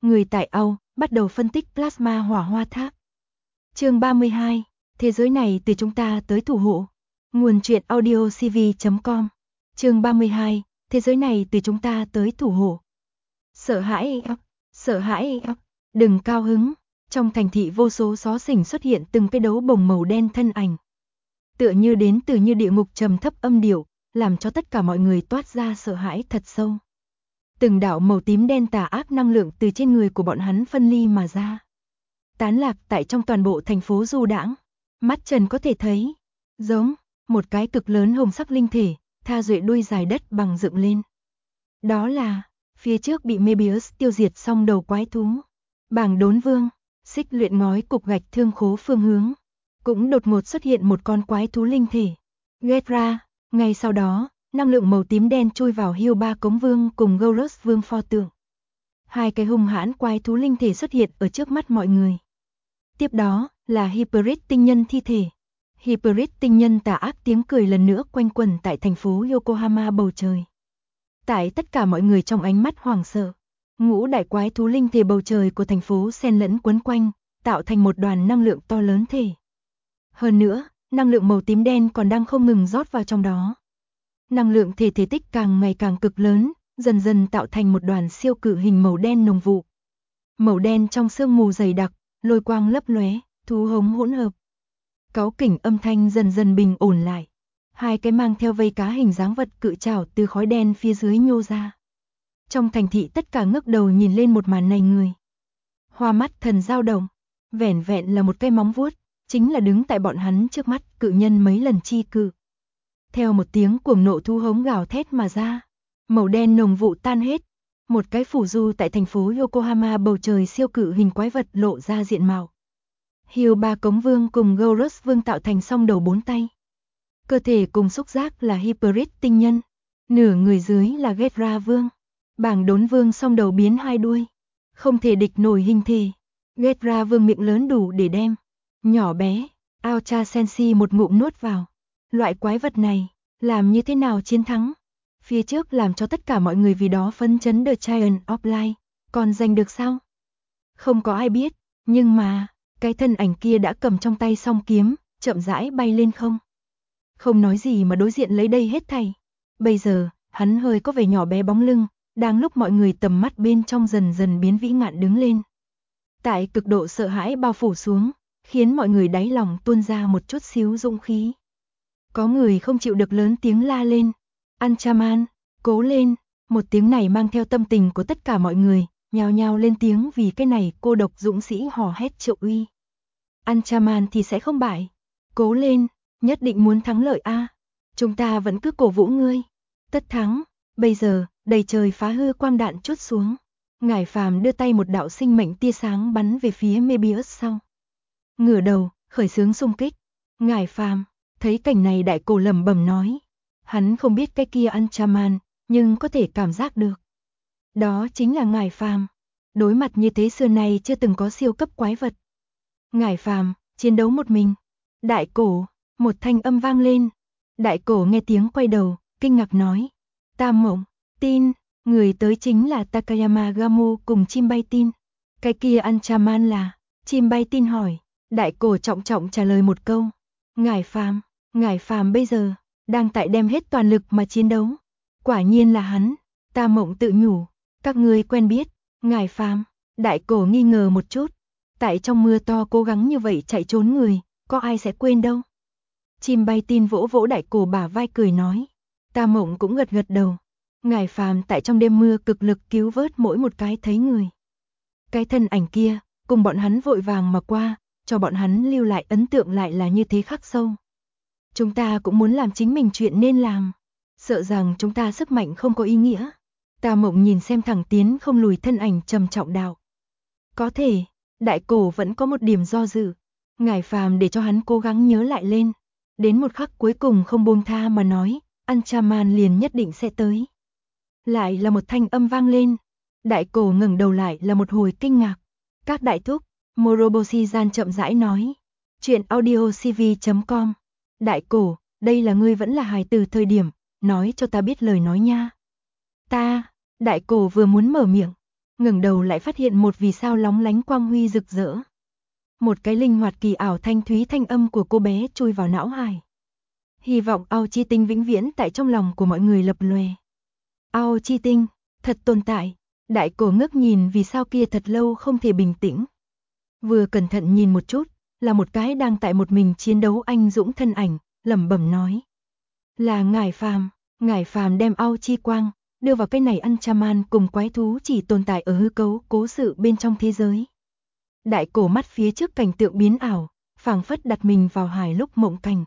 Người tại Âu bắt đầu phân tích plasma hỏa hoa tháp. Chương 32, thế giới này từ chúng ta tới thủ hộ. Nguồn truyện audio cv.com. Chương 32, thế giới này từ chúng ta tới thủ hộ. Sợ hãi, đừng cao hứng. Trong thành thị vô số xó xỉnh xuất hiện từng cái đấu bồng màu đen thân ảnh. Tựa như đến từ như địa ngục trầm thấp âm điệu, làm cho tất cả mọi người toát ra sợ hãi thật sâu. Từng đạo màu tím đen tà ác năng lượng từ trên người của bọn hắn phân ly mà ra. Tán lạc tại trong toàn bộ thành phố du đãng. Mắt trần có thể thấy, giống một cái cực lớn hồng sắc linh thể, tha duệ đuôi dài đất bằng dựng lên. Đó là, phía trước bị Mebius tiêu diệt xong đầu quái thú. Bảng đốn vương, xích luyện ngói cục gạch thương khố phương hướng. Cũng đột ngột xuất hiện một con quái thú linh thể. Ghedra, ngay sau đó, năng lượng màu tím đen chui vào Hiêu Ba Cống Vương cùng Gouros Vương pho tượng. Hai cái hung hãn quái thú linh thể xuất hiện ở trước mắt mọi người. Tiếp đó là Hybrid tinh nhân thi thể. Hybrid tinh nhân tà ác tiếng cười lần nữa quanh quẩn tại thành phố Yokohama bầu trời. Tại tất cả mọi người trong ánh mắt hoảng sợ, ngũ đại quái thú linh thể bầu trời của thành phố xen lẫn quấn quanh, tạo thành một đoàn năng lượng to lớn thể. Hơn nữa, năng lượng màu tím đen còn đang không ngừng rót vào trong đó. Năng lượng thể thể tích càng ngày càng cực lớn, dần dần tạo thành một đoàn siêu cự hình màu đen nồng vụ. Màu đen trong sương mù dày đặc, lôi quang lấp lóe, thú hống hỗn hợp. Cáu kỉnh âm thanh dần dần bình ổn lại. Hai cái mang theo vây cá hình dáng vật cự trảo từ khói đen phía dưới nhô ra. Trong thành thị tất cả ngước đầu nhìn lên một màn này người. Hoa mắt thần dao động, vẻn vẹn là một cái móng vuốt, chính là đứng tại bọn hắn trước mắt cự nhân mấy lần chi cự. Theo một tiếng cuồng nộ thú hống gào thét mà ra, màu đen nồng vụ tan hết, một cái phủ du tại thành phố Yokohama bầu trời siêu cự hình quái vật lộ ra diện mạo. Hiêu Ba Cống Vương cùng Gouros Vương tạo thành song đầu bốn tay. Cơ thể cùng xúc giác là Hybrid tinh nhân, nửa người dưới là Ghedra Vương. Bảng đốn vương song đầu biến hai đuôi, không thể địch nổi hình thể. Ghedra Vương miệng lớn đủ để đem nhỏ bé Aocha Senshi một ngụm nuốt vào. Loại quái vật này, làm như thế nào chiến thắng? Phía trước làm cho tất cả mọi người vì đó phấn chấn The Giant of Light, còn giành được sao? Không có ai biết, nhưng mà, cái thân ảnh kia đã cầm trong tay song kiếm, chậm rãi bay lên không. Không nói gì mà đối diện lấy đây hết thảy. Bây giờ, hắn hơi có vẻ nhỏ bé bóng lưng, đang lúc mọi người tầm mắt bên trong dần dần biến vĩ ngạn đứng lên. Tại cực độ sợ hãi bao phủ xuống, khiến mọi người đáy lòng tuôn ra một chút xíu dũng khí. Có người không chịu được lớn tiếng la lên. Anchaman, cố lên. Một tiếng này mang theo tâm tình của tất cả mọi người, nhao nhao lên tiếng vì cái này cô độc dũng sĩ hò hét triệu uy. Anchaman thì sẽ không bại. Cố lên, nhất định muốn thắng lợi a. Chúng ta vẫn cứ cổ vũ ngươi. Tất thắng. Bây giờ, đầy trời phá hư quang đạn trút xuống. Ngải Phàm đưa tay một đạo sinh mệnh tia sáng bắn về phía Mebius sau. Ngửa đầu, khởi xướng xung kích. Ngải Phàm thấy cảnh này đại cổ lẩm bẩm nói. Hắn không biết cái kia Anchaman, nhưng có thể cảm giác được. Đó chính là Ngải Phàm. Đối mặt như thế xưa nay chưa từng có siêu cấp quái vật. Ngải Phàm chiến đấu một mình. Đại cổ, một thanh âm vang lên. Đại cổ nghe tiếng quay đầu, kinh ngạc nói. Tam Mộng, tin, người tới chính là Takayama Gamu cùng chim bay tin. Cái kia Anchaman là, chim bay tin hỏi. Đại cổ trọng trọng trả lời một câu. Ngải Phàm bây giờ, đang tại đem hết toàn lực mà chiến đấu. Quả nhiên là hắn. Tam Mộng tự nhủ, các ngươi quen biết. Ngải Phàm, đại cổ nghi ngờ một chút. Tại trong mưa to cố gắng như vậy chạy trốn người, có ai sẽ quên đâu. Chim bay tin vỗ vỗ đại cổ bả vai cười nói. Tam Mộng cũng gật gật đầu. Ngải Phàm tại trong đêm mưa cực lực cứu vớt mỗi một cái thấy người. Cái thân ảnh kia, cùng bọn hắn vội vàng mà qua, cho bọn hắn lưu lại ấn tượng lại là như thế khắc sâu. Chúng ta cũng muốn làm chính mình chuyện nên làm. Sợ rằng chúng ta sức mạnh không có ý nghĩa. Tam Mộng nhìn xem thẳng tiến không lùi thân ảnh trầm trọng đạo. Có thể, đại cổ vẫn có một điểm do dự. Ngải Phàm để cho hắn cố gắng nhớ lại lên. Đến một khắc cuối cùng không buông tha mà nói, Anchaman liền nhất định sẽ tới. Lại là một thanh âm vang lên. Đại cổ ngẩng đầu lại là một hồi kinh ngạc. Các đại thúc, Moroboshi-gian chậm rãi nói. Chuyện audio cv.com. Đại cổ, đây là ngươi vẫn là hài từ thời điểm, nói cho ta biết lời nói nha. Ta, đại cổ vừa muốn mở miệng. ngẩng đầu lại phát hiện một vì sao lóng lánh quang huy rực rỡ. Một cái linh hoạt kỳ ảo thanh thúy thanh âm của cô bé chui vào não hải. Hy vọng Ao Chi Tinh vĩnh viễn tại trong lòng của mọi người lập lòe. Ao Chi Tinh, thật tồn tại. Đại cổ ngước nhìn vì sao kia thật lâu không thể bình tĩnh. Vừa cẩn thận nhìn một chút, là một cái đang tại một mình chiến đấu anh dũng thân ảnh, lẩm bẩm nói. Là Ngải Phàm đem Ao Chi Quang, đưa vào cái này Anchaman cùng quái thú chỉ tồn tại ở hư cấu cố sự bên trong thế giới. Đại cổ mắt phía trước cảnh tượng biến ảo, phảng phất đặt mình vào hải lúc mộng cảnh.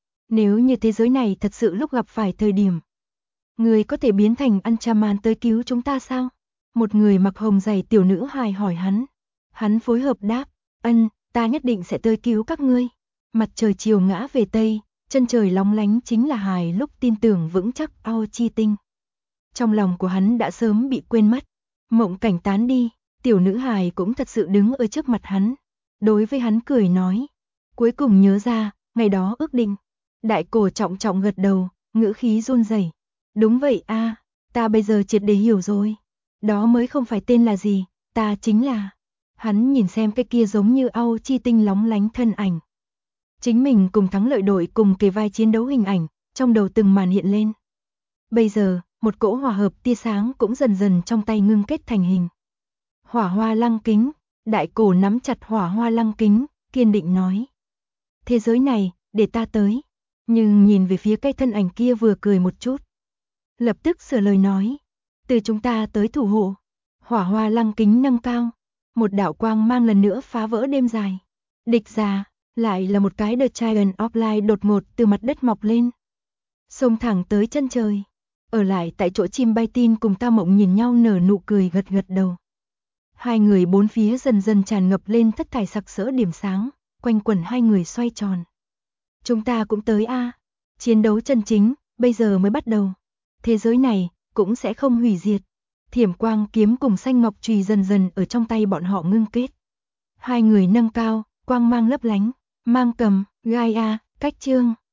Nếu như thế giới này thật sự lúc gặp phải thời điểm, người có thể biến thành Anchaman tới cứu chúng ta sao? Một người mặc hồng giày tiểu nữ hài hỏi hắn. Hắn phối hợp đáp, ta nhất định sẽ tới cứu các ngươi. Mặt trời chiều ngã về Tây, chân trời lóng lánh chính là hài lúc tin tưởng vững chắc Ao Chi Tinh. Trong lòng của hắn đã sớm bị quên mất. Mộng cảnh tán đi, tiểu nữ hài cũng thật sự đứng ở trước mặt hắn. Đối với hắn cười nói. Cuối cùng nhớ ra, ngày đó ước định. Đại cổ trọng trọng gật đầu, ngữ khí run rẩy. Đúng vậy a, ta bây giờ triệt để hiểu rồi. Đó mới không phải tên là gì, ta chính là. Hắn nhìn xem cái kia giống như Ao Chi Tinh lóng lánh thân ảnh. Chính mình cùng thắng lợi đội cùng kề vai chiến đấu hình ảnh, trong đầu từng màn hiện lên. Bây giờ, một cỗ hòa hợp tia sáng cũng dần dần trong tay ngưng kết thành hình. Hỏa hoa lăng kính, đại cổ nắm chặt hỏa hoa lăng kính, kiên định nói. Thế giới này, để ta tới. Nhưng nhìn về phía cái thân ảnh kia vừa cười một chút. Lập tức sửa lời nói. Từ chúng ta tới thủ hộ. Hỏa hoa lăng kính nâng cao. Một đạo quang mang lần nữa phá vỡ đêm dài. Địch ra, lại là một cái The Giant of Light đột ngột từ mặt đất mọc lên. Xông thẳng tới chân trời. Ở lại tại chỗ chim bay tin cùng Ta Mộng nhìn nhau nở nụ cười gật gật đầu. Hai người bốn phía dần dần tràn ngập lên thất thải sặc sỡ điểm sáng, quanh quẩn hai người xoay tròn. Chúng ta cũng tới a. Chiến đấu chân chính, bây giờ mới bắt đầu. Thế giới này, cũng sẽ không hủy diệt. Thiểm quang kiếm cùng xanh ngọc chùy dần dần ở trong tay bọn họ ngưng kết. Hai người nâng cao, quang mang lấp lánh, mang cầm, Gaia, cách chương.